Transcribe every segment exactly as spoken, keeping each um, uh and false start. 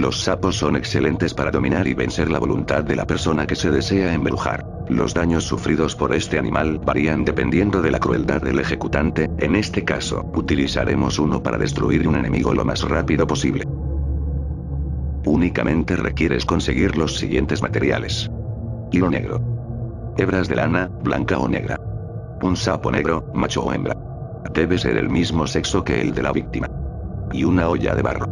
Los sapos son excelentes para dominar y vencer la voluntad de la persona que se desea embrujar. Los daños sufridos por este animal varían dependiendo de la crueldad del ejecutante. En este caso, utilizaremos uno para destruir un enemigo lo más rápido posible. Únicamente requieres conseguir los siguientes materiales. Hilo negro. Hebras de lana, blanca o negra. Un sapo negro, macho o hembra. Debe ser el mismo sexo que el de la víctima. Y una olla de barro.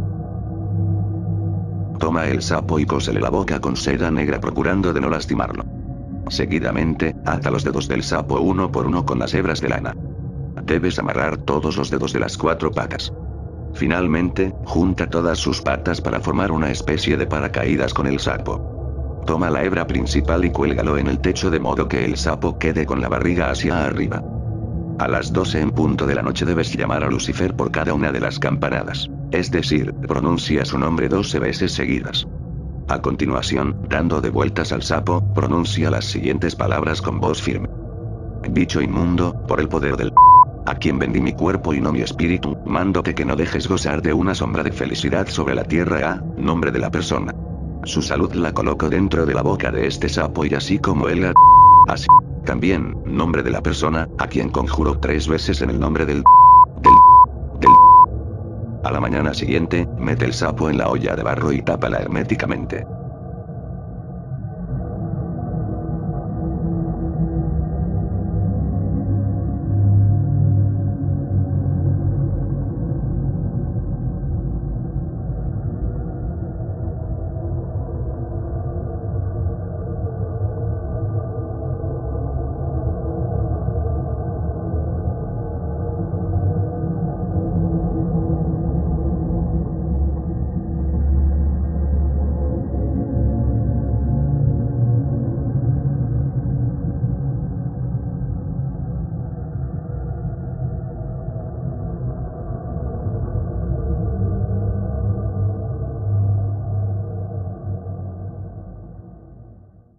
Toma el sapo y cósele la boca con seda negra procurando de no lastimarlo. Seguidamente, ata los dedos del sapo uno por uno con las hebras de lana. Debes amarrar todos los dedos de las cuatro patas. Finalmente, junta todas sus patas para formar una especie de paracaídas con el sapo. Toma la hebra principal y cuélgalo en el techo de modo que el sapo quede con la barriga hacia arriba. A las doce en punto de la noche debes llamar a Lucifer por cada una de las campanadas. Es decir, pronuncia su nombre doce veces seguidas. A continuación, dando de vueltas al sapo, pronuncia las siguientes palabras con voz firme. Bicho inmundo, por el poder del a quien vendí mi cuerpo y no mi espíritu, mándote que no dejes gozar de una sombra de felicidad sobre la tierra. A nombre de la persona. Su salud la coloco dentro de la boca de este sapo y así como él la así. También, nombre de la persona, a quien conjuro tres veces en el nombre del del del. A la mañana siguiente, mete el sapo en la olla de barro y tápala herméticamente.